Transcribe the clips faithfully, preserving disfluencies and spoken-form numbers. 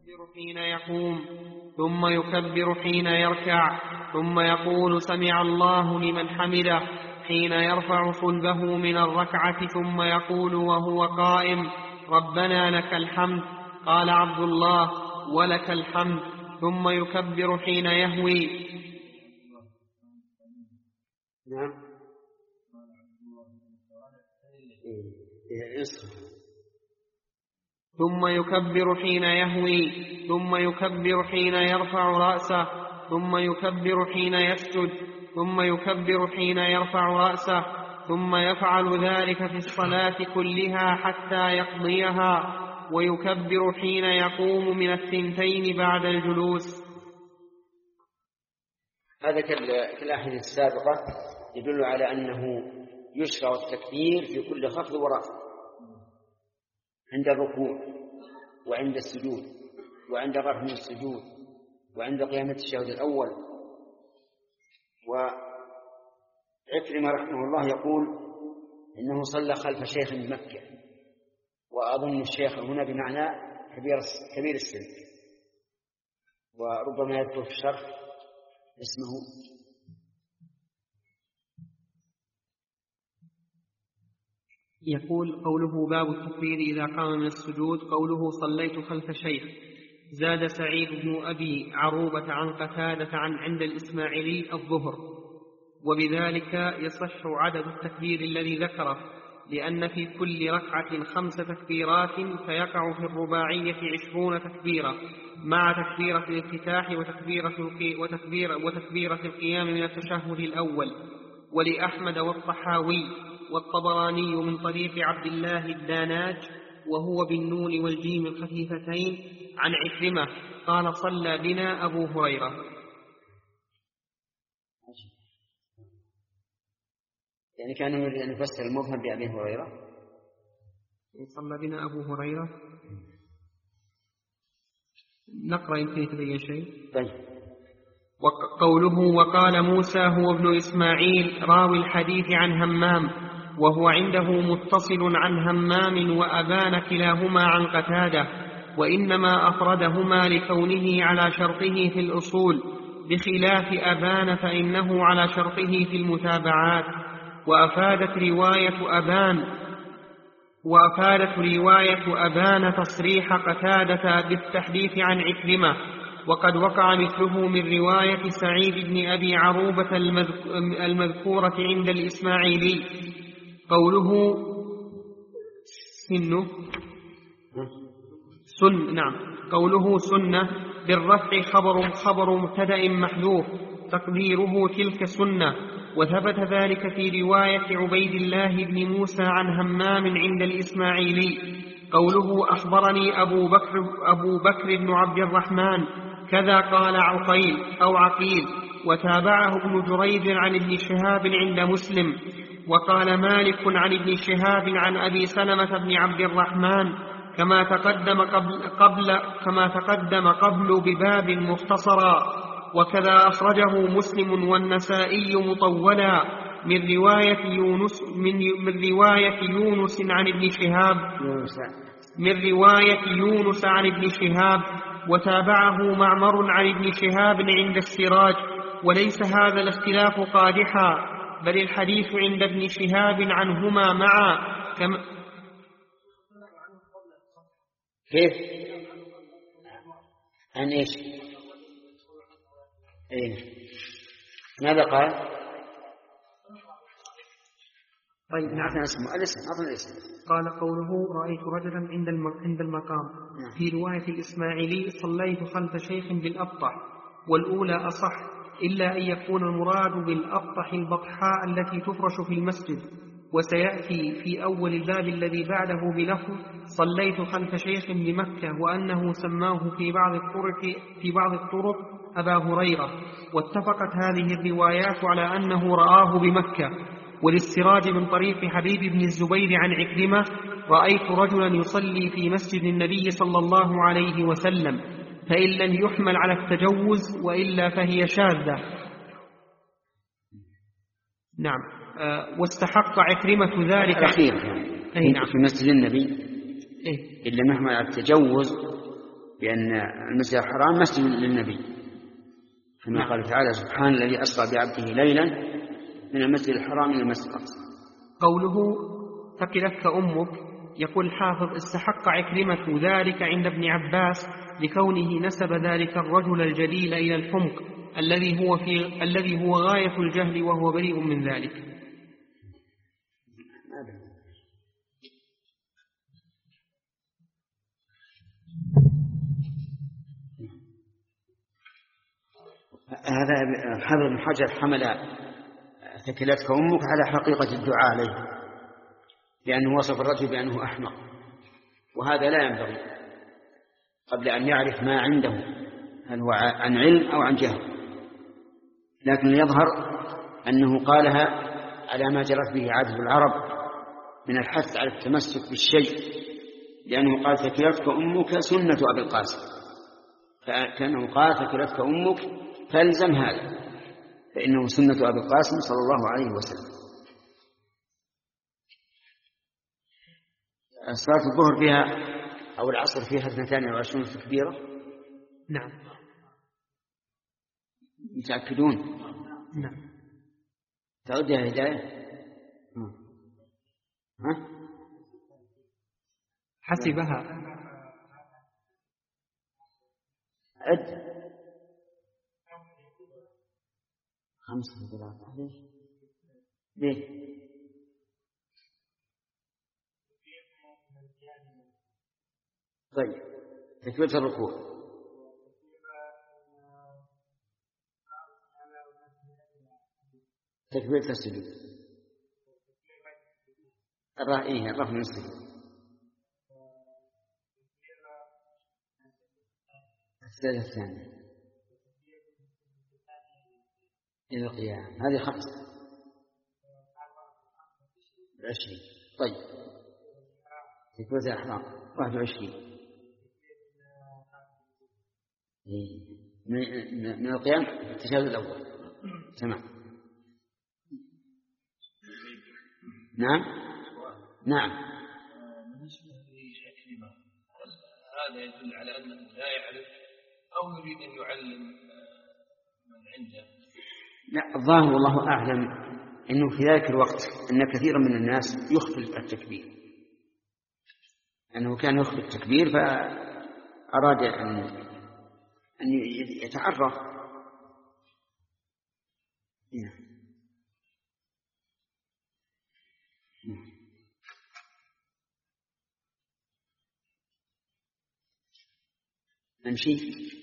يكبر حين يقوم ثم يكبر حين يركع ثم يقول سمع الله لمن حمده حين يرفع صلبه من الركعة ثم يقول وهو قائم ربنا لك الحمد. قال عبد الله ولك الحمد. ثم يكبر حين يهوي. نعم. ثم يكبر حين يهوي ثم يكبر حين يرفع رأسه ثم يكبر حين يسجد ثم يكبر حين يرفع رأسه ثم يفعل ذلك في الصلاة كلها حتى يقضيها ويكبر حين يقوم من الثنتين بعد الجلوس. هذا كالأحاديث السابقة يدل على أنه يشرع التكبير في كل خفض ورفع عند الركوع وعند السجود وعند الرفع من السجود وعند قيامة الشهود الأول. وعكرمة رحمه الله يقول إنه صلى خلف شيخ بمكة، وأظن الشيخ هنا بمعنى كبير كبير السن، وربما يذكر في الشرح اسمه يقول قوله باب التكبير إذا قام من السجود قوله صليت خلف شيخ. زاد سعيد بن أبي عروبة عن قتادة عن عند الإسماعيلي الظهر، وبذلك يصح عدد التكبير الذي ذكره، لأن في كل ركعة خمس تكبيرات فيقع في الرباعية عشرون تكبيرة مع تكبيرة الافتتاح وتكبيرة, وتكبيرة, وتكبيرة القيام من التشهد الأول. ولأحمد والطحاوي والطبراني من طريق عبد الله الداناج وهو بالنون والجيم الخفيفتين عن عكرمة قال صلى بنا أبو هريرة. يعني كان يريد أن يفسر المبهم بأبي هريرة. صلى بنا أبو هريرة. نقرأ يمكن يتبين شيء. طيب. وقوله وقال موسى هو ابن إسماعيل راوي الحديث عن همام، وهو عنده متصل عن همام وأبان كلاهما عن قتادة، وإنما أفردهما لكونه على شرطه في الأصول، بخلاف أبان فإنه على شرطه في المتابعات. وأفادت رواية أبان وأفادت رواية أبان تصريح قتادة بالتحديث عن عكرمة، وقد وقع مثله من رواية سعيد بن أبي عروبة المذكورة عند الإسماعيلي. قوله سنه سن نعم قوله سنة بالرفع خبر خبر مبتدأ محذوف تقديره تلك سنة، وثبت ذلك في رواية عبيد الله بن موسى عن همام عند الإسماعيلي. قوله أخبرني أبو بكر, أبو بكر بن عبد الرحمن كذا قال عقيل أو عقيل، وتابعه ابن جريج عن ابن شهاب عند مسلم. وقال مالك عن ابن شهاب عن أبي سلمة بن عبد الرحمن كما تقدم قبل, قبل كما تقدم قبل بباب مختصرا. وكذا أخرجه مسلم والنسائي مطولا من رواية يونس من, من رواية يونس عن ابن شهاب من رواية يونس عن ابن شهاب وتابعه معمر عن ابن شهاب عند السراج. وليس هذا الاختلاف قادحا، بل الحديث عند ابن شهاب عنهما معا كما كيف عن ايش ايه ماذا قال؟ طيب نعم اسمه الاسم اظن الاسم. قال قوله رأيت رجلا عند عند المقام. نعم. في رواية الإسماعيلي صليت خلف شيخ بالأبطح، والأولى أصح، إلا أن يكون المراد بالأبطح البطحاء التي تفرش في المسجد. وسيأتي في أول الباب الذي بعده بلفظ صليت خلف شيخ بمكة، وأنه سماه في بعض الطرق في بعض الطرق أبا هريرة. واتفقت هذه الروايات على أنه رآه بمكة. وللسراج من طريق حبيب بن الزبير عن عكرمة رأيت رجلا يصلي في مسجد النبي صلى الله عليه وسلم، فإن لم يحمل على التجوز وإلا فهي شاذة. نعم. أه واستحق عكرمة ذلك الأخير أي نعم في مسجد النبي إيه؟ إلا مهما على التجوز بأن المسجد الحرام مسجد للنبي، كما قال تعالى: سبحان الذي أسرى بعبده ليلا من المسجد الحرام إلى المسجد الأقصى. قوله ثقلتك أمك، يقول الحافظ: استحق عكرمة ذلك عند ابن عباس لكونه نسب ذلك الرجل الجليل إلى الحمق الذي هو في الذي هو غاية الجهل وهو بريء من ذلك. هذا حافظ بن حجر حمل ثكلتك أمك على حقيقة الدعاء عليه، لأنه وصف الرجل بأنه أحمق، وهذا لا ينبغي قبل أن يعرف ما عنده هل هو عن علم أو عن جهل. لكن يظهر أنه قالها على ما جرت به عادة العرب من الحث على التمسك بالشيء، لأنه قال: ثكلتك أمك سنة أبي القاسم، فكأنه قال: ثكلتك أمك فالزم هذا، فإنه سنة أبي القاسم صلى الله عليه وسلم. صلاة الظهر فيها أو العصر فيها اثنتان وعشرون تكبيرة. نعم. متأكدون؟ نعم. تعودها هداية؟ ها؟ حسبها. عد. خمسة ثلاثة. ليش؟ ليه؟ طيب، تكبيرة الركوع. تكبيرة السجود. الرأي الرفع من السجود. السجدة الثانية إلى القيام. هذه خمسة عشرين. طيب، تكبيرة الإحرام واحد وعشرين. من القيام التشهد الأول. تمام. نعم نعم. بالنسبة لعكرمة، هذا يدل على أنه لا يعرف أو يريد أن يعلم من عنده؟ لا، الظاهر والله أعلم أنه في ذلك الوقت أن كثيرا من الناس يخفي التكبير، أنه كان يخفي التكبير فأراد أن أن يتعرف. نمشي.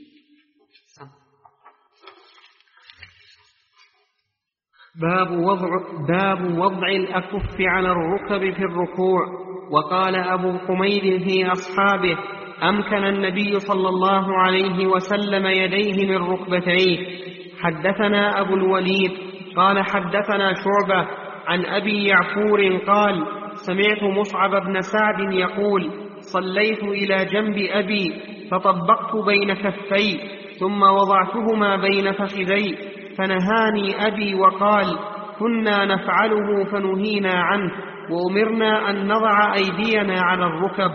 باب وضع باب وضع الأكف على الركب في الركوع. وقال أبو حميد في أصحابه: أمكن النبي صلى الله عليه وسلم يديه من ركبتيه. حدثنا أبو الوليد قال حدثنا شعبة عن أبي يعفور قال: سمعت مصعب بن سعد يقول: صليت إلى جنب أبي فطبقت بين كفي ثم وضعتهما بين فخذي، فنهاني أبي وقال: كنا نفعله فنهينا عنه، وأمرنا أن نضع أيدينا على الركب.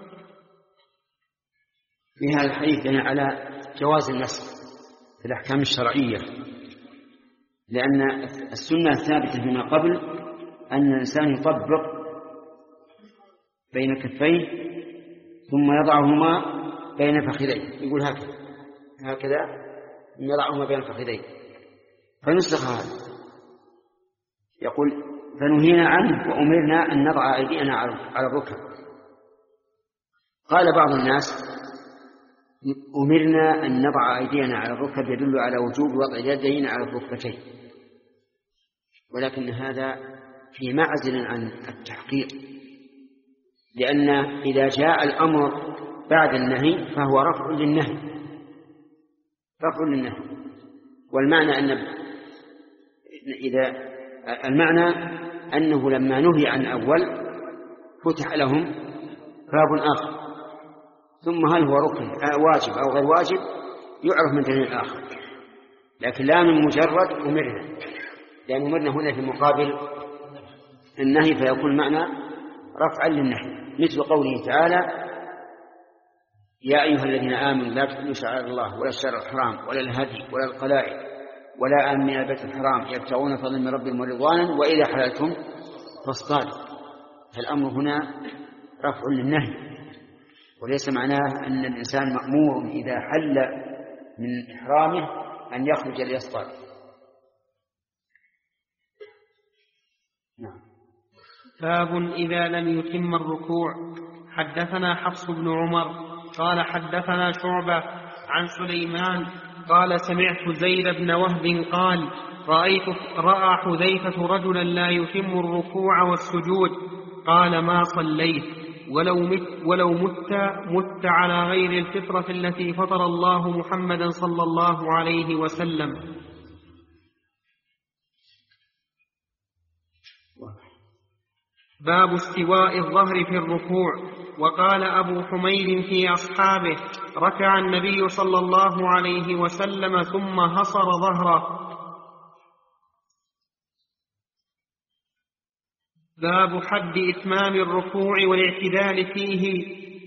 في هذا الحديث على جواز النسخ في الأحكام الشرعية، لأن السنة الثابتة فيما قبل أن الإنسان يطبق بين كفيه ثم يضعهما بين فخذيه، يقول هكذا هكذا يضعهما بين فخذيه، فنسخ هذا. يقول: فنهينا عنه وأمرنا أن نضع أيدينا على الركب. قال بعض الناس: أمرنا أن نضع أيدينا على الركب يدل على وجوب وضع اليدين على الركبتين، ولكن هذا في معزل عن التحقيق، لأن إذا جاء الأمر بعد النهي فهو رفع للنهي رفع للنهي والمعنى أن إذا المعنى أنه لما نهي عن أول فتح لهم باب آخر، ثم هل هو ركن واجب أو غير واجب يعرف من دليل آخر، لكن لا من مجرد أمرنا، لأن أمرنا هنا في مقابل النهي فيكون معنى رفعا للنهي، مثل قوله تعالى: يا أيها الذين آمنوا لا تحلوا شعائر الله ولا الشهر الحرام ولا الهدي ولا القلائد ولا آمن من البيت الحرام يبتغون فضلا من ربهم ورضوانا وإذا حللتم فاصطادوا. فالأمر هنا رفع للنهي، وليس معناه أن الإنسان مأمور إذا حل من إحرامه أن يخرج ليصطاد. نعم. باب إذا لم يتم الركوع. حدثنا حفص بن عمر قال حدثنا شعبة عن سليمان قال سمعت زيد بن وهب قال رأيت رأى حذيفة رجلا لا يتم الركوع والسجود قال ما صليت ولو مت, ولو مت, مت على غير الفطرة التي فطر الله محمدا صلى الله عليه وسلم. باب استواء الظهر في الركوع. وقال أبو حميد في أصحابه ركع النبي صلى الله عليه وسلم ثم هصر ظهره. باب حد إتمام الركوع والاعتدال فيه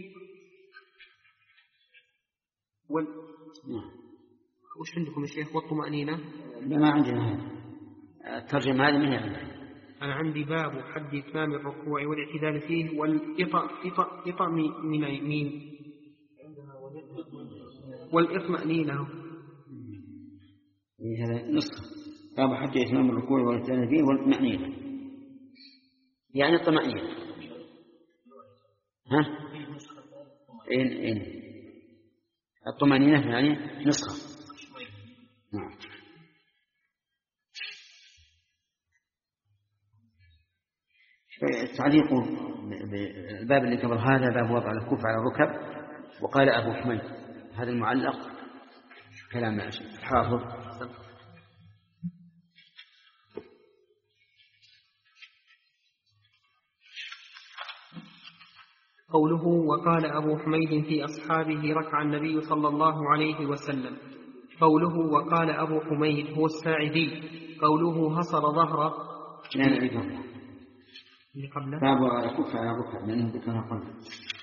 وال... وش عندكم يا شيخ؟ والطمأنينة؟ ما عندنا هذا الترجمة هذه من يعني. أنا عندي باب حد إتمام الركوع والاعتدال فيه والإطمئنان من مين والإطمئنانة. هذا نسخة باب حد إتمام الركوع والاعتدال فيه والإطمئنانة، يعني الطمأنينة. ها؟ إن إن الطمأنينة يعني نسخة. نعم. تعليق الباب اللي قبل هذا باب وضع الكف على الركب. وقال أبو حميد هذا المعلق كلام حافظ. قوله وقال أبو حميد في أصحابه ركع النبي صلى الله عليه وسلم. قوله وقال أبو حميد هو الساعدي. قوله هصر ظهره اللي قبله باب الكف على الركب لأنه ذكرها قبل.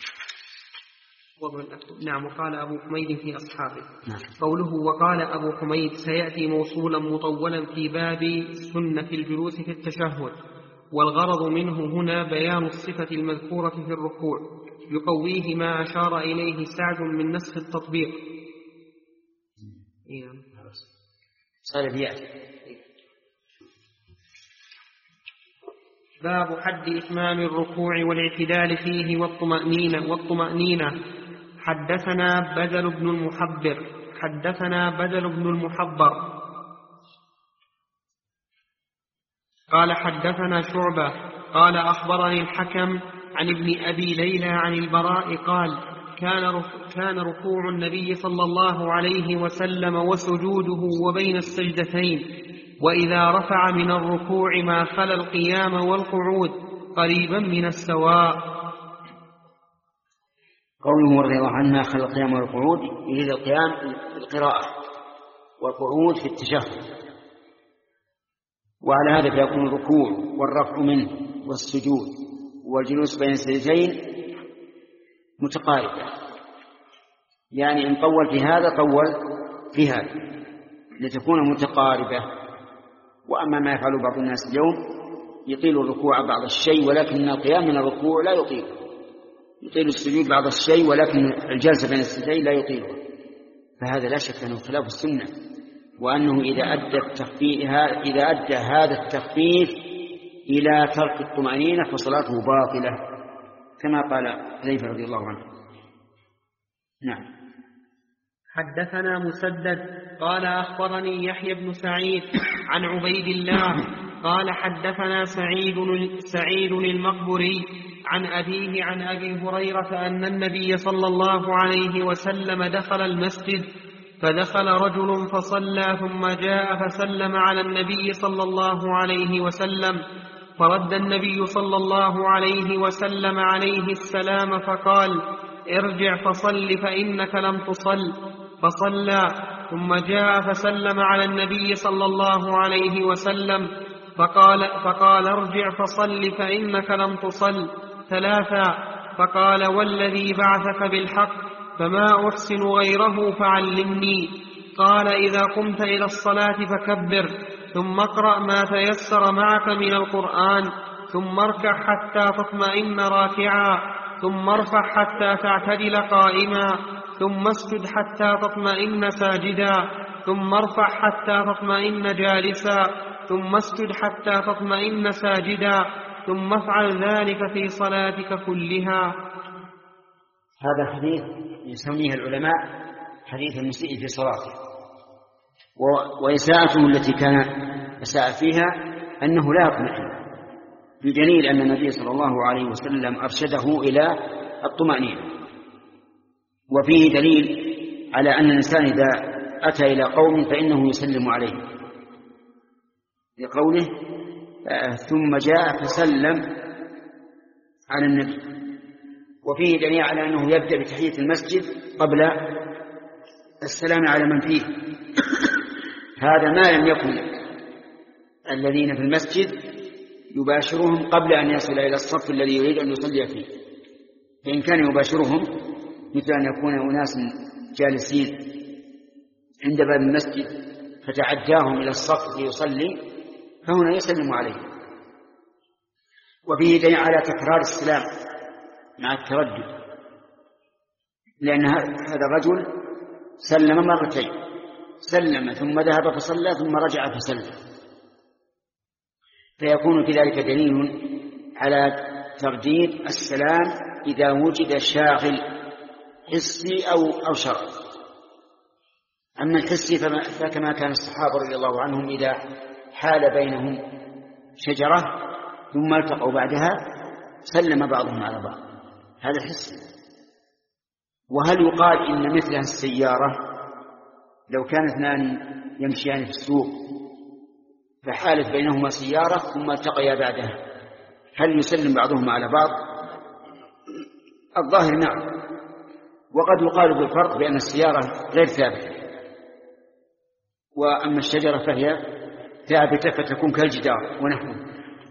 نعم. وقال أبو حميد في أصحابه. نعم. قوله وقال أبو حميد سيأتي موصولا مطولا في باب سنة الجلوس في التشهد، والغرض منه هنا بيان الصفة المذكورة في الركوع يقويه ما أشار إليه سعد من نسخ التطبيق. صار بيأتي. باب حد إتمام الركوع والاعتدال فيه والطمأنينة والطمأنينة. حدثنا بدل بن المحبر حدثنا بدل بن المحبر قال حدثنا شعبة قال أخبرني الحكم عن ابن أبي ليلى عن البراء قال كان كان ركوع النبي صلى الله عليه وسلم وسجوده وبين السجدتين وإذا رفع من الركوع ما خلا القيام والقعود قريبا من السواء. قوله رضي الله عنه ما خلا القيام والقعود يريد القيام في القراءة والقعود في التشهد. وعلى هذا فيكون الركوع والرفع منه والسجود والجلوس بين السجدتين متقاربة، يعني إن طول في هذا طول في هذا لتكون متقاربة. وأما ما يفعل بعض الناس اليوم يطيل الركوع بعض الشيء ولكن القيام من الركوع لا يطيل، يطيل السجود بعض الشيء ولكن الجلسة بين السجدتين لا يطيلها، فهذا لا شك أنه خلاف السنة، وأنه إذا أدى التخفيف إذا أدى هذا التخفيف إلى ترك الطمأنينة فصلاته باطلة كما قال حذيفة رضي الله عنه. نعم. حدثنا مسدد قال أخبرني يحيى بن سعيد عن عبيد الله قال حدثنا سعيد سعيد المقبري عن أبيه عن أبي هريرة أن النبي صلى الله عليه وسلم دخل المسجد فدخل رجل فصلى ثم جاء فسلم على النبي صلى الله عليه وسلم فرد النبي صلى الله عليه وسلم عليه السلام فقال ارجع فصل فإنك لم تصل، فصلى ثم جاء فسلم على النبي صلى الله عليه وسلم فقال, فقال ارجع فصل فإنك لم تصل ثلاثا، فقال والذي بعثك بالحق فما أحسن غيره فعلمني. قال إذا قمت إلى الصلاة فكبر، ثم اقرأ ما تيسر معك من القرآن، ثم اركع حتى تطمئن راكعا، ثم ارفع حتى تعتدل قائما، ثم اسجد حتى تطمئن ساجدا، ثم ارفع حتى تطمئن جالسا، ثم اسجد حتى تطمئن ساجدا، ثم افعل ذلك في صلاتك كلها. هذا حديث يسميه العلماء حديث المسيء في صلاته، وإساءته التي كان أساء فيها أنه لا يطمئن، بدليل أن النبي صلى الله عليه وسلم أرشده إلى الطمأنينة. وفيه دليل على أن الإنسان إذا أتى إلى قوم فإنه يسلم عليه، لقوله ثم جاء فسلم على النبي. وفيه دليل على أنه يبدأ بتحية المسجد قبل السلام على من فيه. هذا ما لم يكن الذين في المسجد يباشرهم قبل أن يصل إلى الصف الذي يريد أن يصلي فيه، فإن كان يباشرهم مثل أن يكون أناس جالسين عند باب المسجد فتعداهم إلى الصف ليصلي، فهنا يسلم عليه. وفيه دليل على تكرار السلام مع التردد، لأن هذا الرجل سلم مرتين، سلم ثم ذهب فصلى ثم رجع فسلم، فيكون في ذلك دليل على ترديد السلام إذا وجد شاغل حسي أو أو شرعي. أما الحسي فكما كان الصحابة رضي الله عنهم إذا حال بينهم شجرة ثم التقوا بعدها سلم بعضهم على بعض، هذا حسي. وهل يقال إن مثلها السيارة لو كان اثنان يمشيان في السوق فحالت بينهما سيارة ثم التقيا بعدها، هل يسلم بعضهم على بعض؟ الظاهر نعم. وقد يقال بالفرق بأن السيارة غير ثابتة، وأما الشجرة فهي ثابتة فتكون كالجدار ونحوه.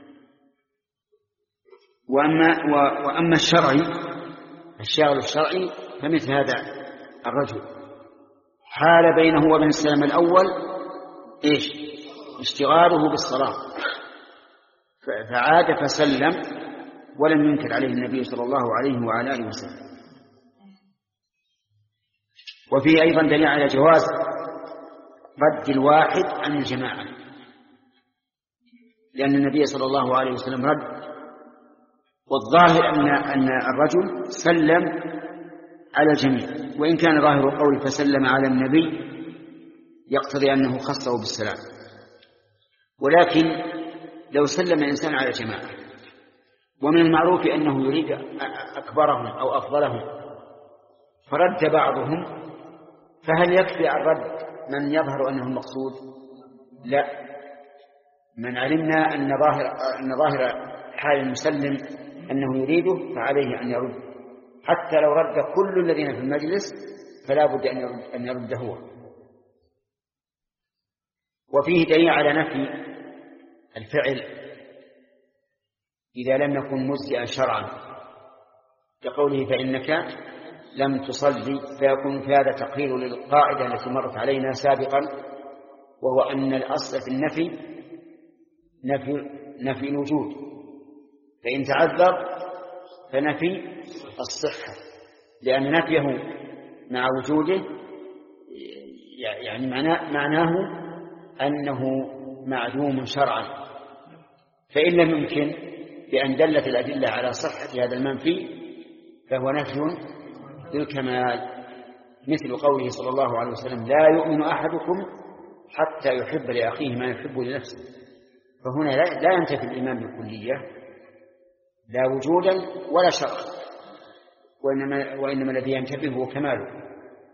وأما, وأما الشرعي الشاغل الشرعي فمثل هذا الرجل حال بينه وبين السلام الأول إيش؟ اشتغاله بالصلاة، فعاد فسلم ولم ينكر عليه النبي صلى الله عليه وعلى آله وسلم. وفيه أيضا دليل على جواز رد الواحد عن الجماعة، لأن النبي صلى الله عليه وسلم رد، والظاهر أن أن الرجل سلم على الجميع، وإن كان ظاهر القول فسلم على النبي يقتضي أنه خصه بالسلام. ولكن لو سلم إنسان على جماعة ومن المعروف أنه يريد أكبرهم أو أفضلهم فرد بعضهم، فهل يكفي عن رد من يظهر أنه المقصود؟ لا، من علمنا أن ظاهر أن ظاهر حال المسلم أنه يريده فعليه أن يرد، حتى لو رد كل الذين في المجلس فلا بد أن يرد, أن يرد هو. وفيه دليل على نفي الفعل إذا لم يكن مجزئا شرعا، كقوله فإنك لم تصلي، فيكون في هذا تقرير للقاعدة التي مرت علينا سابقا، وهو أن الأصل في النفي نفي, نفي الوجود، فإن تعذر فنفي الصحة، لأن نفيه مع وجوده يعني معناه أنه معدوم شرعا، فإن لم يمكن بأن دلت الأدلة على صحة هذا المنفي فهو نفي بالكمال، مثل قوله صلى الله عليه وسلم لا يؤمن أحدكم حتى يحب لأخيه ما يحب لنفسه، فهنا لا ينتفي الإيمان بالكلية لا وجودا ولا شرعا، وإنما, وإنما الذي ينتفي هو كماله.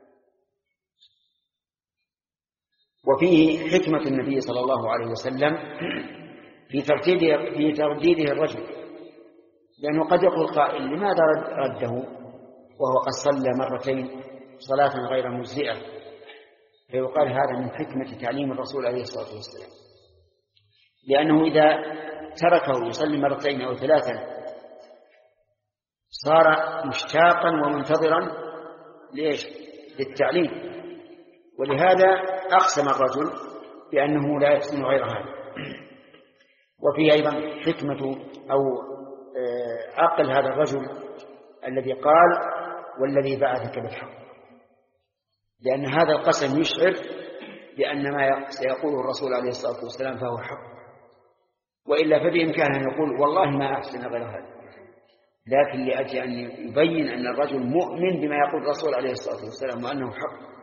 وفيه حكمة النبي صلى الله عليه وسلم في ترديده, في ترديده الرجل، لأنه قد يقول قائل لماذا رده وهو قد صلى مرتين صلاة غير مجزئة، فيقال هذا من حكمة تعليم الرسول عليه الصلاة والسلام، لأنه إذا تركه يصلي مرتين أو ثلاثا صار مشتاقا ومنتظرا ليش؟ للتعليم. ولهذا أقسم الرجل بأنه لا يحسن غير هذا. وفي أيضا حكمة أو عقل هذا الرجل الذي قال والذي بعثك بالحق، لأن هذا القسم يشعر بأن ما سيقوله الرسول عليه الصلاة والسلام فهو حق، وإلا فبإمكانه أن يقول والله ما أحسن غير هذا، لكن لأجل أن يبين أن الرجل مؤمن بما يقول الرسول عليه الصلاة والسلام وأنه حق.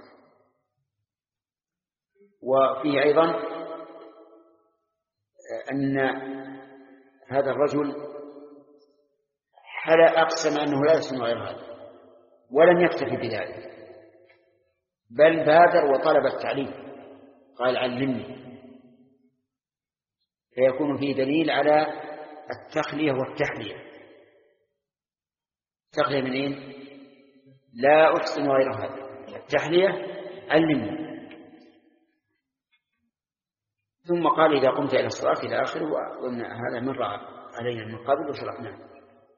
وفيه أيضا أن هذا الرجل حلا أقسم أنه لا يحسن غير هذا ولم يكتفي بذلك، بل بادر وطلب التعليم، قال علمني، فيكون فيه دليل على التخلية والتحلية. التخلية من إيه؟ لا أحسن غير هذا، التحلية علمني. ثم قال إذا قمت إلى الصلاة إلى آخره، وأن هذا مر علينا من قبل وشرحناه.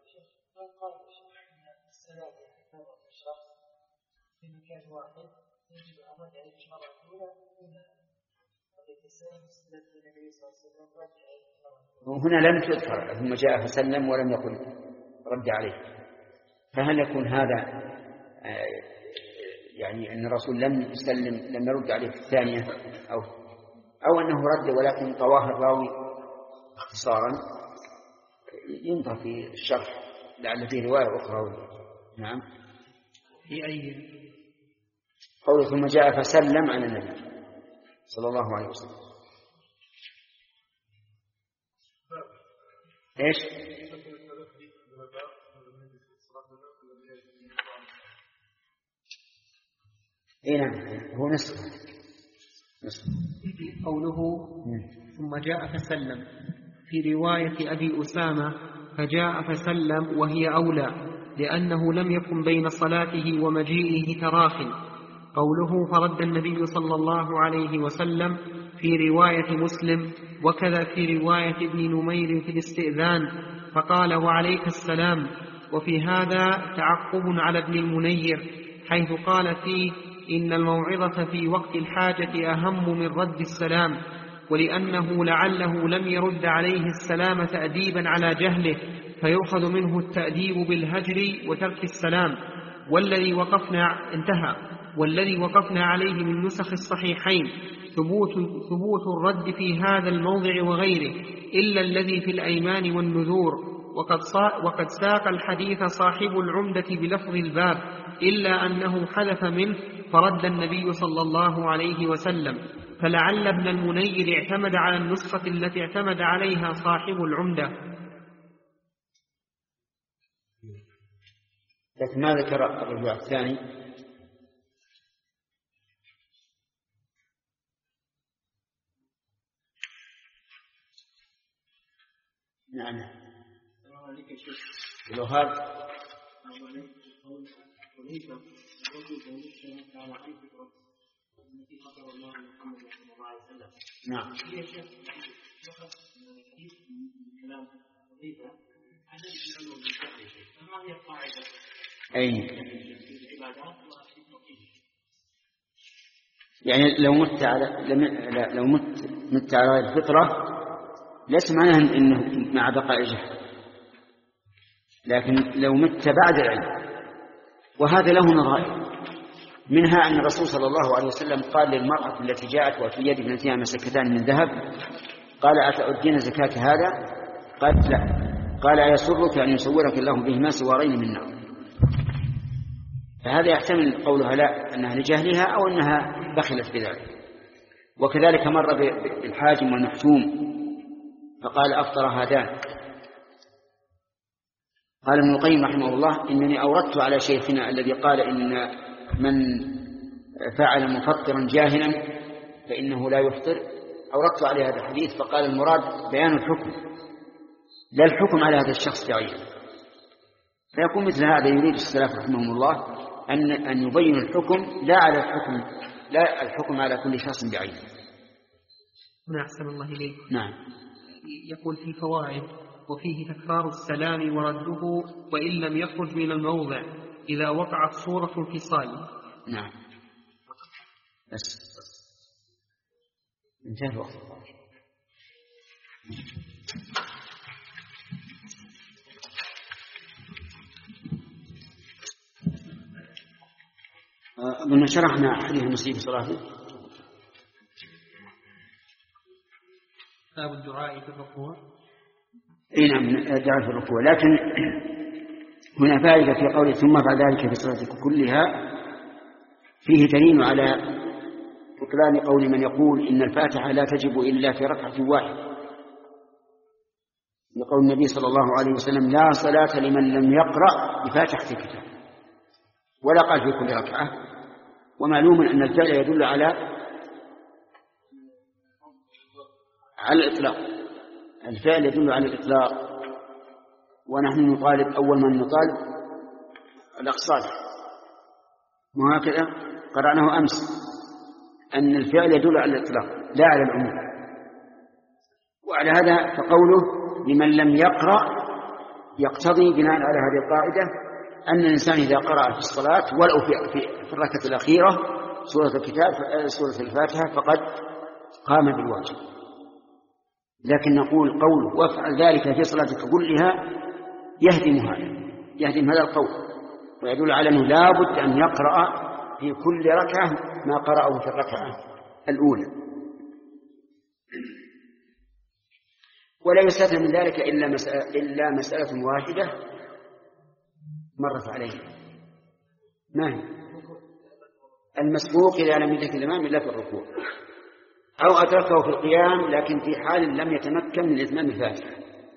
وهنا لم تذكر ثم جاء فسلم ولم يقل رد عليه، فهل يكون هذا يعني أن الرسول لم يسلم لم يرد عليه في الثانية، أو أو أنه رد ولكن طواه الراوي اختصارا؟ ينظر في الشرح لعل فيه رواية أخرى. نعم. في أي قوله ثم جاء فسلم على النبي صلى الله عليه وسلم. إيش؟ إيه نعم، هو نصف نصف. قوله ثم جاء فسلم في رواية أبي أسامة فجاء فسلم وهي أولى، لأنه لم يكن بين صلاته ومجيئه تراخ. قوله فرد النبي صلى الله عليه وسلم في رواية مسلم، وكذا في رواية ابن نمير في الاستئذان فقال وعليك السلام. وفي هذا تعقب على ابن المنير حيث قال فيه إن الموعظة في وقت الحاجة أهم من رد السلام، ولأنه لعله لم يرد عليه السلام تأديبا على جهله فيؤخذ منه التأديب بالهجر وترك السلام. والذي وقفنا انتهى والذي وقفنا عليه من نسخ الصحيحين ثبوت, ثبوت الرد في هذا الموضع وغيره إلا الذي في الأيمان والنذور. وقد, وقد ساق الحديث صاحب العمدة بلفظ الباب إلا أنه حدث منه فرد النبي صلى الله عليه وسلم، فلعل ابن المنير اعتمد على النسخة التي اعتمد عليها صاحب العمدة. لكن ما ذكر الرجوع الثاني. نعم. الوهاب نعم. أي يعني لو مت على لو مت مت على الفطرة ليس معناه إنه مع بقاء جهل، لكن لو مت بعد العلم، وهذا له نظائر. منها أن الرسول صلى الله عليه وسلم قال للمرأة التي جاءت وفي يد ابنتها مسكتان من ذهب قال أتؤدين زكاة هذا؟ قالت لا. قال أيسرك أن يصورك الله بهما سوارين من نار؟ فهذا يحتمل قولها لا أنها لجهلها أو أنها بخلت بذلك. وكذلك مر بالحاجم والمحجوم فقال أفطر هذان. قال ابن القيم رحمه الله إنني أوردت على شيخنا الذي قال إن من فعل مفطرا جاهلا فإنه لا يفطر، أوردت عليه هذا الحديث فقال المراد بيان الحكم لا الحكم على هذا الشخص بعينه. فيكون مثل هذا يريد السلف رحمهم الله أن أن يبين الحكم لا على الحكم لا الحكم على كل شخص بعينه. هنا أحسن الله إليك. نعم. يقول في فوائد وفيه تكرار السلام ورده وإن لم يخرج من الموضع، إذا وقعت صورة انفصال. نعم بس انتهى الوقت. أظن شرحنا حديث المسيء في صلاته. باب الدعاء في الركوع. اي نعم الدعاء في الركوع، لكن هنا فائدة في قوله ثم بعد ذلك في صلاتك كلها، فيه دليل على بطلان قول من يقول إن الفاتحة لا تجب إلا في ركعة واحدة، لقول النبي صلى الله عليه وسلم لا صلاة لمن لم يقرأ بفاتحة الكتاب، ولا قال في كل ركعة. ومعلوم أن الفعل يدل على على الإطلاق، الفعل يدل على الإطلاق، ونحن نطالب أول من نطالب الأقصاد، وهكذا قرأناه أمس أن الفعل يدل على الإطلاق لا على العموم. وعلى هذا فقوله لمن لم يقرأ يقتضي بناء على هذه القاعدة أن الإنسان إذا قرأ في الصلاة ولو في, في الركعة الأخيرة سورة الكتاب سورة الفاتحة فقد قام بالواجب. لكن نقول قول وافعل ذلك في صلاتك كلها يهدم هذا يهدم هذا القول، ويدل على أنه لا بد أن يقرأ في كل ركعة ما قرأه في الركعة الأولى، ولا يستثنى من ذلك إلا مسألة, إلا مسألة واحدة مرت عليه، ما هي؟ المسبوق إذا لم يدرك الإمام إلا في الركوع، أو أدركه في القيام لكن في حال لم يتمكن من إتمام الفاتحة.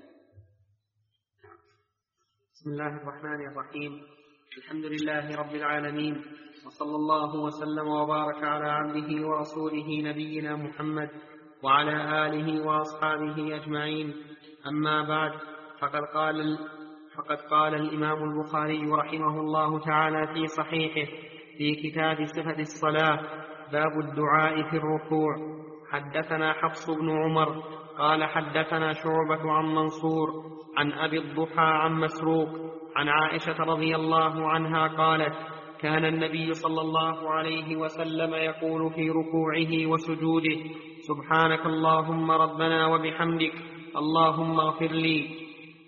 بسم الله الرحمن الرحيم، الحمد لله رب العالمين، وصلى الله وسلم وبارك على عبده ورسوله نبينا محمد وعلى آله وأصحابه أجمعين. أما بعد، فقد قال فقد قال الإمام البخاري رحمه الله تعالى في صحيحه في كتاب صفة الصلاة باب الدعاء في الركوع: حدثنا حفص بن عمر قال حدثنا شعبة عن منصور عن أبي الضحى عن مسروق عن عائشة رضي الله عنها قالت: كان النبي صلى الله عليه وسلم يقول في ركوعه وسجوده: سبحانك اللهم ربنا وبحمدك اللهم اغفر لي.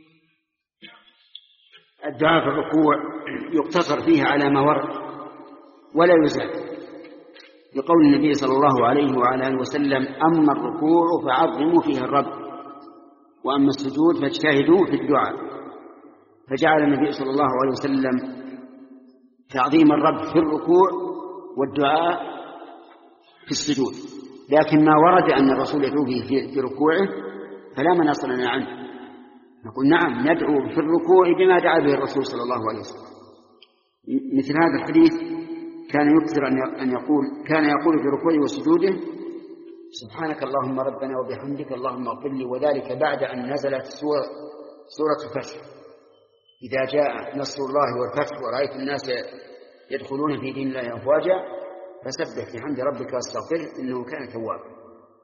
الدعاء في الركوع يقتصر فيه على ما ورد ولا يزاد، لقول النبي صلى الله عليه وعلى آله وسلم: أما الركوع فعظموا فيه الرب، وأما السجود فاجتهدوا في الدعاء. فجعل النبي صلى الله عليه وسلم تعظيم الرب في الركوع والدعاء في السجود، لكن ما ورد أن الرسول يدعو به في ركوعه فلا مناص لنا عنه، نقول نعم ندعو في الركوع بما دعا به الرسول صلى الله عليه وسلم. مثل هذا الحديث كان يكثر أن يقول كان يقول في ركوعه وسجوده: سبحانك اللهم ربنا وبحمدك اللهم اغفر لي، وذلك بعد أن نزلت سورة, سورة الفتح: إذا جاء نصر الله والفتح ورأيت الناس يدخلون في دين الله أفواجا فسبح بحمد ربك واستغفره إنه كان توابا.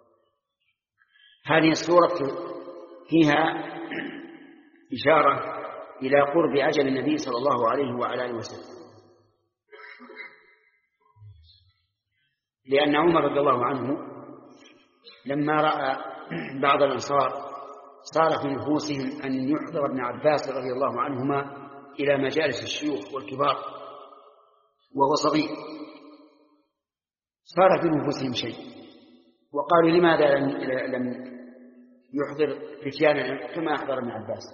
هذه السورة فيها إشارة إلى قرب أجل النبي صلى الله عليه وعلى آله وسلم، لأن عمر رضي الله عنه لما رأى بعض الأنصار صار في نفوسهم أن يحضر ابن عباس رضي الله عنهما إلى مجالس الشيوخ والكبار وهو صغير، صار في نفوسهم شيء، وقالوا: لماذا لم يحضر فتيانا كما أحضر ابن عباس؟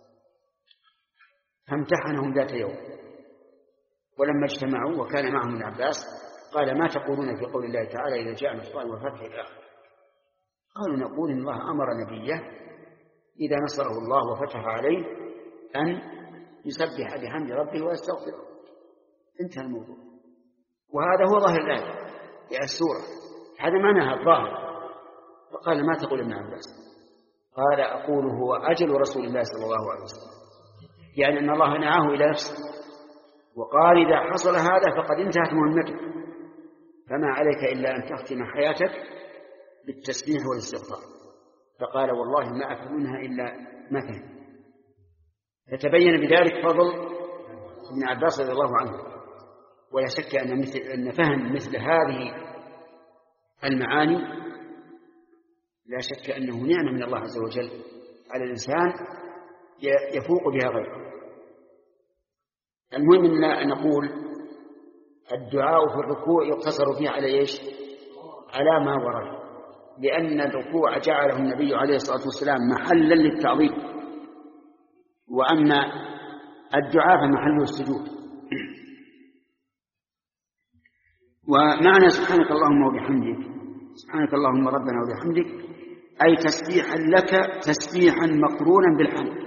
فامتحنهم ذات يوم، ولما اجتمعوا وكان معهم ابن عباس قال: ما تقولون في قول الله تعالى إذا جاء نصر الله والفتح إلى آخره؟ قالوا: نقول إن الله أمر نبيه إذا نصره الله وفتح عليه أن يسبح بحمد ربه ويستغفره. انتهى الموضوع. وهذا هو ظاهر الآية في السورة، هذا معناها الظاهر. فقال: ما تقول ابن عباس؟ قال: أقول هو أجل رسول الله صلى الله عليه وسلم، يعني أن الله نعاه إلى نفسه وقال: إذا حصل هذا فقد انتهت مهمتك، فما عليك إلا أن تختم حياتك بالتسبيح والاستغفار. فقال: والله ما أفهم منها إلا مثل. فتبين بذلك فضل ابن عباس رضي الله عنه. ولا شك أن, مثل أن فهم مثل هذه المعاني لا شك أنه نعمة من الله عز وجل على الإنسان يفوق بها غيره. المهم أن نقول الدعاء في الركوع يقتصر فيه على إيش؟ على ما ورد، لأن الركوع جعله النبي عليه الصلاة والسلام محلا للتعظيم، وأما الدعاء فمحله السجود. ومعنى سبحانك اللهم وبحمدك، سبحانك اللهم ربنا وبحمدك، أي تسبيحا لك تسبيحا مقرونا بالحمد،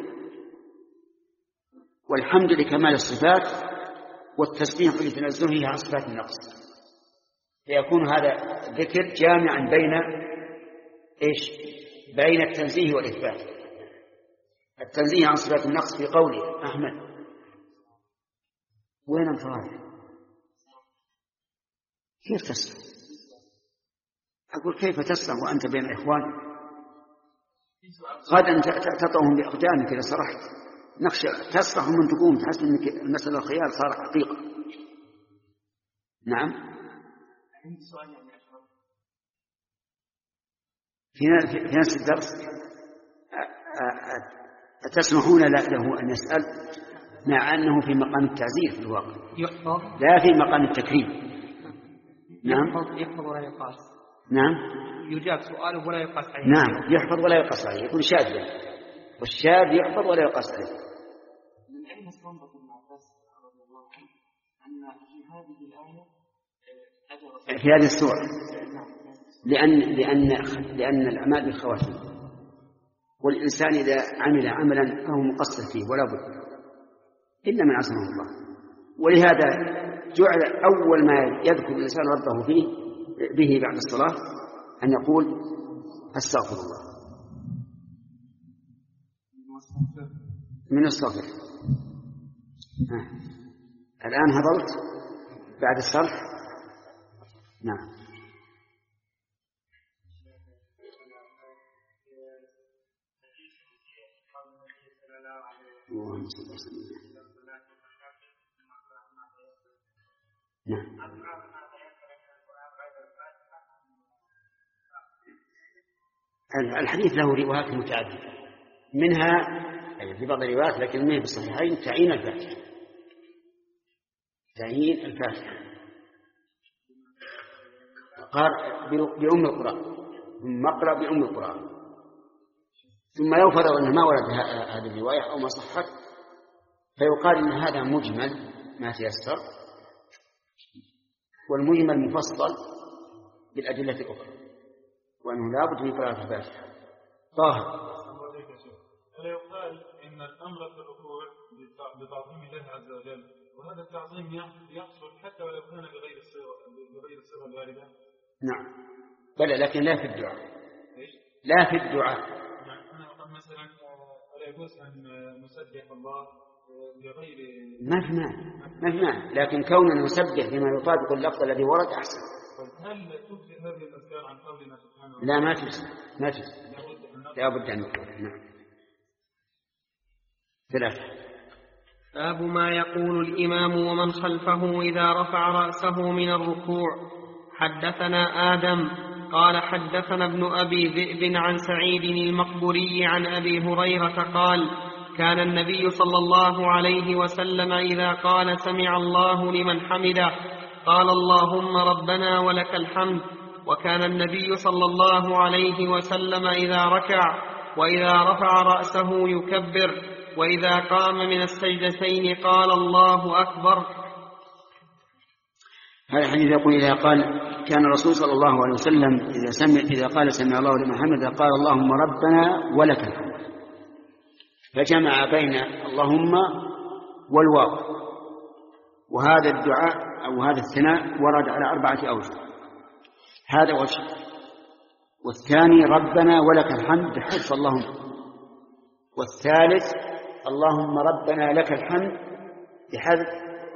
والحمد لكمال الصفات والتسبيح لتنزهه عن صفات النقص، فيكون هذا الذكر جامعا بين إيش؟ بين التنزيه والإثبات. التنزيه عن صفات النقص في قوله أحمد وين أنت رايح؟ كيف تسلم؟ أقول كيف تسلم وأنت بين الإخوان؟ غدا تطعهم بأقدامك إذا صرحت، نخشى تصرح من تقوم تحس أنك المسألة الخيال صار حقيقة. نعم. في في نفس الدرس أتسمحون له أن يسأل مع أنه في مقام التعزير في الواقع لا في مقام التكريم؟ نعم. يحفظ ولا يقاس. نعم. يجاب سؤاله ولا يقاس عليه. نعم، يحفظ ولا يقاس عليه، يكون شاذا، والشاذ يحفظ ولا يقاس عليه. من أين استنبط ابن عباس رضي الله عنه أن في هذه الآية في هذه السورة؟ لأن لأن لأن الأعمال بالخواتيم، والإنسان إذا عمل عملا فهو مقصر فيه ولا بد إلا من عصمه الله. ولهذا جعل أول ما يذكر الإنسان ربه فيه به بعد الصلاة أن يقول أستغفر الله من الصغر. الآن هضلت بعد الصرف. نعم. نعم. الحديث له روايات متعددة، منها أي في بعض الروايات لكن ما هي بالصحيحين تعيين الفاتحة، تعيين الفاتحة قال بأم القرآن، ثم اقرأ بأم القرآن، ثم يفرض أنه ما ورد هذه الرواية أو ما صحت فيقال إن هذا مجمل ما تيسر، والمجمل مفصل بالأدلة الأخرى، وأنه لا بد من قراءة الفاتحة. طاهر. ألا يقال إن الأمر في الركوع بتعظيم الله عز وجل، وهذا التعظيم يحصل حتى ولو كان بغير الصيغة بغير الصيغة الواردة؟ نعم، بل لكن لا في الدعاء. لا في الدعاء. يعني أنا أقول مثلا ألا يجوز أن نسبح الله بغير ما في معنى، ما في معنى، لكن كوننا نسبح بما يطابق اللفظ الذي ورد أحسن. هل تجزي هذه الأذكار عن قولنا سبحانه وتعالى؟ لا، ما تجزي، ما تجزي، لا بد أن نقول. نعم. ثلاثة. باب ما يقول الإمام ومن خلفه إذا رفع رأسه من الركوع. حدثنا آدم قال حدثنا ابن أبي ذئب عن سعيد المقبري عن أبي هريرة قال كان النبي صلى الله عليه وسلم إذا قال سمع الله لمن حمده قال اللهم ربنا ولك الحمد. وكان النبي صلى الله عليه وسلم إذا ركع وإذا رفع رأسه يكبر، وإذا قام من السجدتين قال الله أكبر. هذا الحديث يقول إذا قال كان الرسول صلى الله عليه وسلم إذا, سمع إذا قال سمع الله لمن حمده قال اللهم ربنا ولك الحمد، فجمع بين اللهم والواو. وهذا الدعاء أو هذا الثناء ورد على أربعة أوجه، هذا وجه، والثاني ربنا ولك الحمد بحذف اللهم، والثالث اللهم ربنا لك الحمد بحذف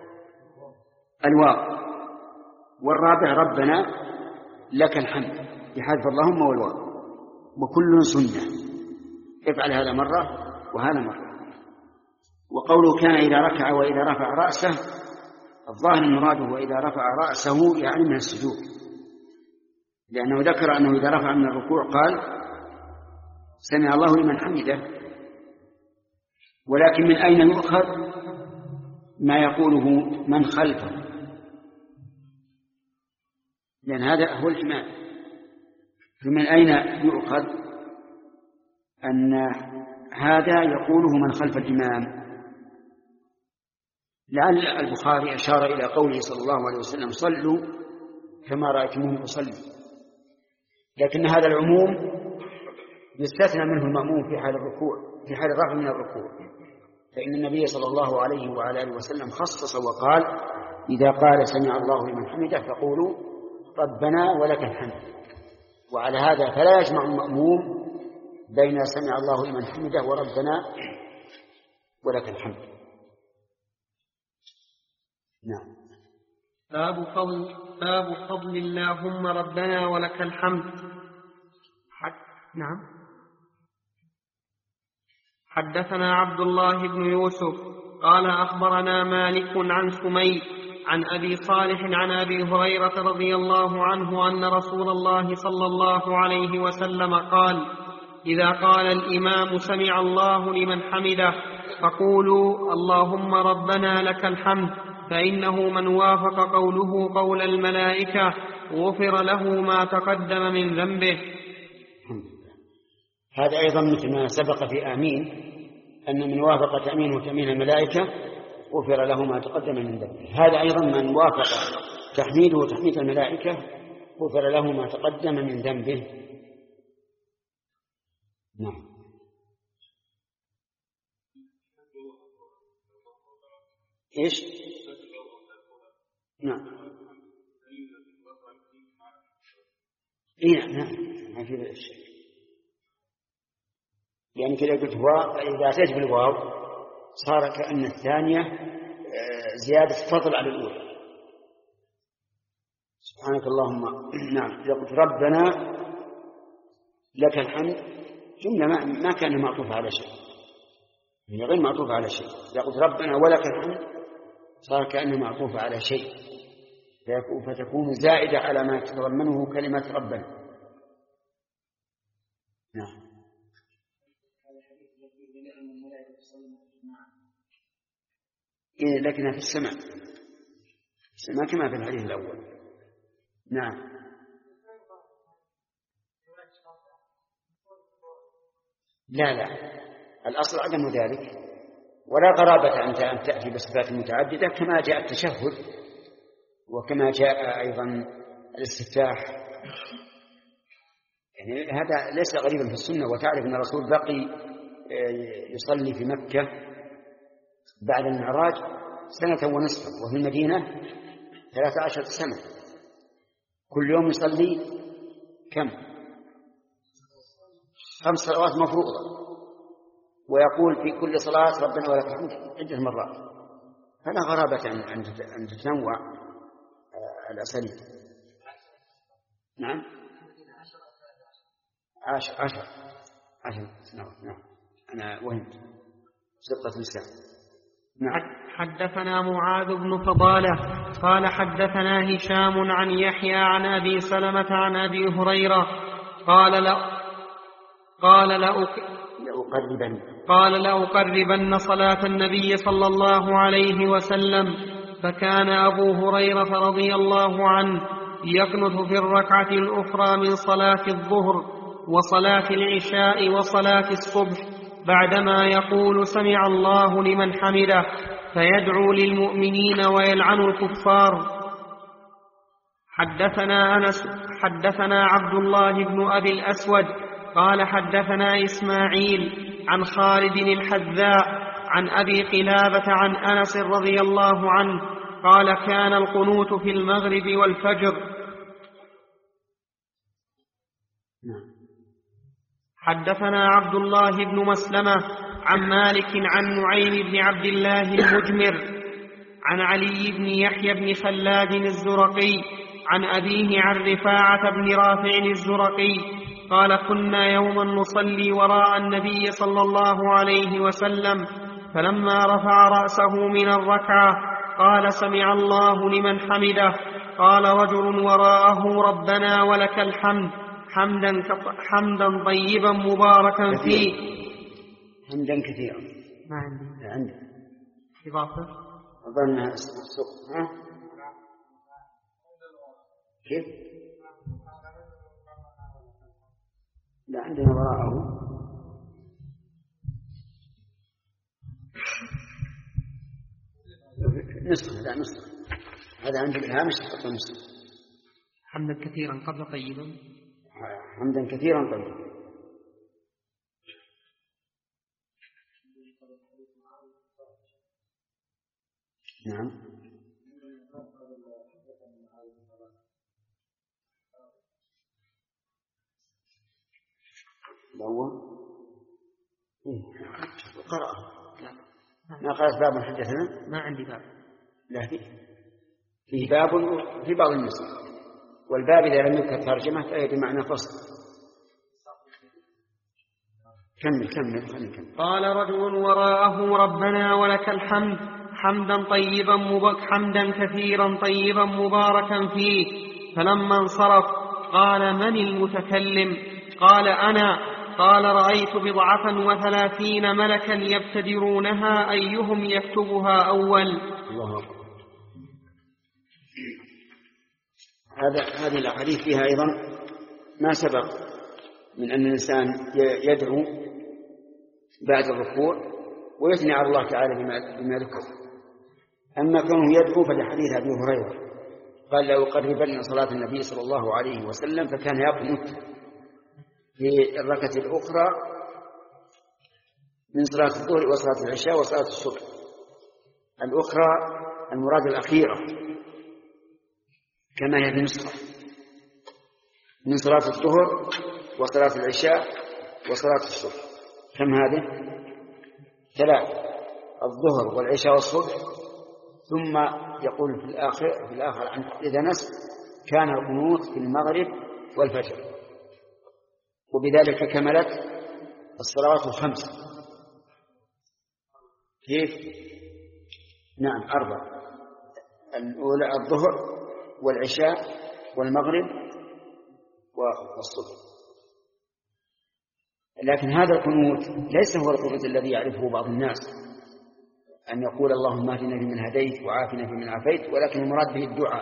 الواو، والرابع ربنا لك الحمد بحذف اللهم والواو. وكل سنة، افعل هذا مرة وهذا مرة. وقوله كان إذا ركع وإذا رفع رأسه، الظاهر المراد وإذا رفع رأسه يعني من السجود، لأنه ذكر أنه إذا رفع من الركوع قال سمع الله لمن حمده. ولكن من أين يؤخذ ما يقوله من خلفه؟ لأن هذا هو الإمام. فمن أين يؤخذ أن هذا يقوله من خلف الإمام؟ لعل البخاري أشار إلى قوله صلى الله عليه وسلم صلوا كما رأيتموني أصلي، لكن هذا العموم يستثنى منه المأموم في حال الركوع، في حال الرفع من الركوع، فإن النبي صلى الله عليه وعلى آله وسلم خصص وقال إذا قال سمع الله لمن حمده فقولوا ربنا ولك الحمد. وعلى هذا فلا يجمع المأموم بين سمع الله لمن حمده وربنا ولك الحمد. نعم. باب فضل باب فضل اللهم ربنا ولك الحمد. حد نعم. حدثنا عبد الله بن يوسف قال أخبرنا مالك عن سمي عن أبي صالح عن أبي هريرة رضي الله عنه أن رسول الله صلى الله عليه وسلم قال إذا قال الإمام سمع الله لمن حمده فقولوا اللهم ربنا لك الحمد، فإنه من وافق قوله قول الملائكة غفر له ما تقدم من ذنبه. هذا أيضا مثل ما سبق في آمين، أن من وافق تأمين وتأمين الملائكة غفر له ما تقدم من ذنبه. هذا أيضا من وافق تحميده وتحميد الملائكة غفر له ما تقدم من ذنبه. نعم. إيش؟ نعم. إيه نعم ما في شيء. يعني كذا قلت واو، إذا أتيت بالواو صار كأن الثانية زيادة فضل على الأولى. سبحانك اللهم. نعم. إذا قلت ربنا لك الحمد جملة ما, ما كان معطوف على شيء، هي غير معطوف على شيء. إذا قلت ربنا ولك الحمد صار كأنه معطوف على شيء، فتكون زائدة على ما تتضمنه كلمة ربنا. نعم. إيه لكنها في السماء، السماء كما في الحديث الأول. نعم. لا لا الأصل عدم ذلك، ولا غرابة أن تأتي بصفات متعددة كما جاء التشهد وكما جاء أيضا الاستفتاح. يعني هذا ليس غريبا في السنة. وتعرف أن الرسول بقي يصلي في مكة بعد المعراج سنة ونصف، وفي المدينة ثلاثة عشر سنة، كل يوم يصلي كم؟ خمس صلوات مفروضة، ويقول في كل صلاة ربنا ولك الحمد عدة مرات. فلا غرابة أن تتنوع الأساليب. نعم. عشر عشر عشر سنوات. نعم أنا وهمت سقة لسان. نعم. حدثنا معاذ بن فضالة قال حدثنا هشام عن يحيى عن أبي سلمة عن أبي هريرة قال لا قال لأقربن قال لأقربن صلاة النبي صلى الله عليه وسلم، فكان أبو هريرة رضي الله عنه يقنت في الركعة الأخرى من صلاة الظهر وصلاة العشاء وصلاة الصبح بعدما يقول سمع الله لمن حمده، فيدعو للمؤمنين ويلعن الكفار. حدثنا أنس حدثنا عبد الله بن أبي الأسود قال حدثنا إسماعيل عن خالد الحذاء عن أبي قلابة عن أنس رضي الله عنه قال كان القنوت في المغرب والفجر. حدثنا عبد الله بن مسلمة عن مالك عن نعيم بن عبد الله المجمر عن علي بن يحيى بن خلاد الزرقي عن أبيه عن رفاعة بن رافع الزرقي قال كنا يوما نصلي وراء النبي صلى الله عليه وسلم فلما رفع رأسه من الركعة قال سمع الله لمن حمده. قال رجل وراءه ربنا ولك الحمد حمدا, حمدا طيبا مباركا فيه. حمدا كثيرا ما عندي عندي إضافة أظنها السوق. ها كيف؟ لا عندنا وراءه نسخ. لا نسخ هذا عند الهامش تحط نسخ. حمدا كثيرا قبل طيبا. حمدا كثيرا طيبا. نعم الأول قرأ ما قرأت باب حدثنا. ما عندي باب. لا فيه فيه باب في بعض النسخ، والباب إذا لم يذكر ترجمة فهي بمعنى فصل. كمل كمل خلينا نكمل. قال رجل وراءه ربنا ولك الحمد حمدا طيبا مبارك حمدا كثيرا طيبا مباركا فيه. فلما انصرف قال من المتكلم؟ قال أنا. قال رأيت بضعة وثلاثين ملكا يبتدرونها أيهم يكتبها أول. الله أكبر. هذا هذه الأحاديث فيها أيضا ما سبق من أن الإنسان يدعو بعد الركوع ويثني على الله تعالى بما ذكر. أما كونه يدعو فلحديث أبي هريرة قال لو قربنا صلاة النبي صلى الله عليه وسلم فكان يقنت في الركعة الأخرى من صلاة الظهر وصلاة العشاء وصلاة الصبح. الأخرى المراد الأخيرة كما هي في نسخة من صلاة الظهر وصلاة العشاء وصلاة الصبح. كم هذه؟ ثلاث: الظهر والعشاء والصبح. ثم يقول في الآخر, في الآخر إذا نسخ كان القنوت في المغرب والفجر. وبذلك كملت الصلوات الخمس. كيف؟ نعم أربع: الأولى الظهر والعشاء والمغرب والصبح. لكن هذا القنوت ليس هو القنوت الذي يعرفه بعض الناس أن يقول اللهم اهدنا فيمن هديت وعافنا فيمن عافيت، ولكن المراد به الدعاء،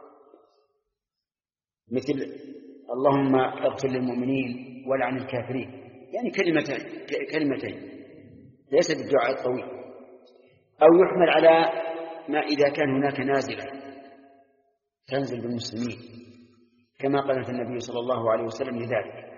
مثل اللهم اغفر للمؤمنين ولعن الكافرين، يعني كلمتين كلمتين ليس بالدعاء الطويل. أو يحمل على ما إذا كان هناك نازلة تنزل بالمسلمين كما قال النبي صلى الله عليه وسلم لذلك.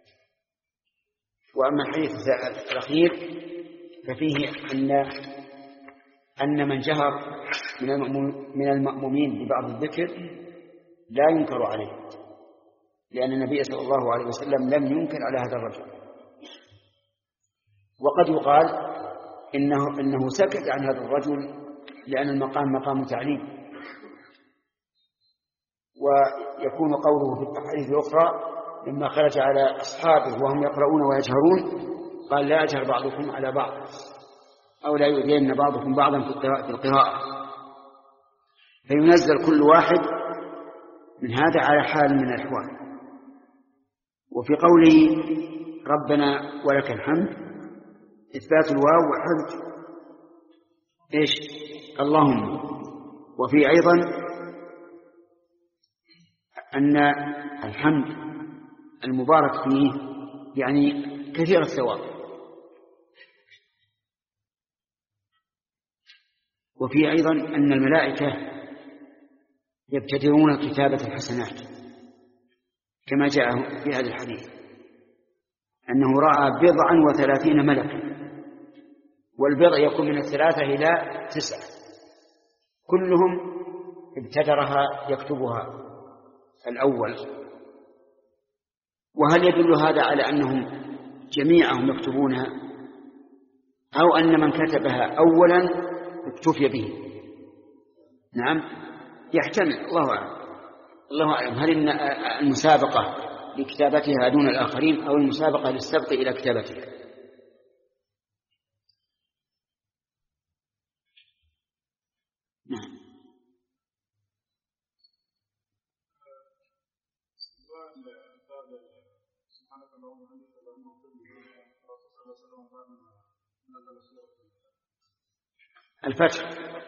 وأما الحديث الأخير ففيه أن أن من جهر من المأمومين ببعض الذكر لا ينكر عليه، لأن النبي صلى الله عليه وسلم لم ينكر على هذا الرجل. وقد يقال إنه, إنه سكت عن هذا الرجل لأن المقام مقام تعليم، ويكون قوله في الأحاديث الأخرى لما خرج على أصحابه وهم يقرؤون ويجهرون قال لا يجهر بعضكم على بعض أو لا يؤذين بعضكم بعضا في القراءة، فينزل كل واحد من هذا على حال من الأحوال. وفي قوله ربنا ولك الحمد إثبات الواو وحذف إيش؟ اللهم. وفي أيضا أن الحمد المبارك فيه يعني كثير الثواب. وفي أيضا أن الملائكة يبتدرون كتابة الحسنات كما جاء في هذا الحديث أنه رأى بضعا وثلاثين ملكا، والبضع يكون من الثلاثة إلى تسعة، كلهم ابتدرها يكتبها الأول. وهل يدل هذا على أنهم جميعهم يكتبونها أو أن من كتبها أولا اكتفي به؟ نعم يحتمل، الله أعلم. الله أعلم هل المسابقة لكتابتها دون الآخرين أو المسابقة للسبق إلى كتابتها. الفتح.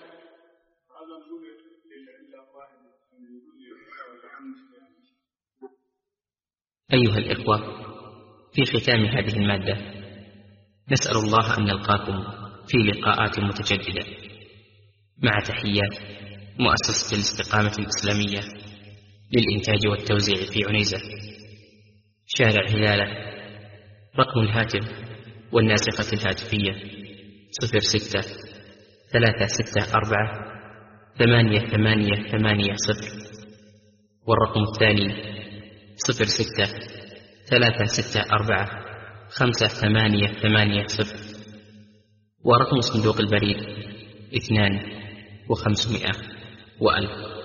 أيها الإخوة، في ختام هذه المادة نسأل الله أن نلقاكم في لقاءات متجددة، مع تحيات مؤسسة الاستقامة الإسلامية للإنتاج والتوزيع في عنيزة، شارع هلالة. رقم الهاتف والناسخة الهاتفية صفر ستة ثلاثة ستة أربعة ثمانية ثمانية ثمانية صفر، والرقم الثاني صفر ستة ثلاثة ستة أربعة خمسة ثمانية ثمانية صفر، ورقم صندوق البريد اثنان وخمسمائة وألف.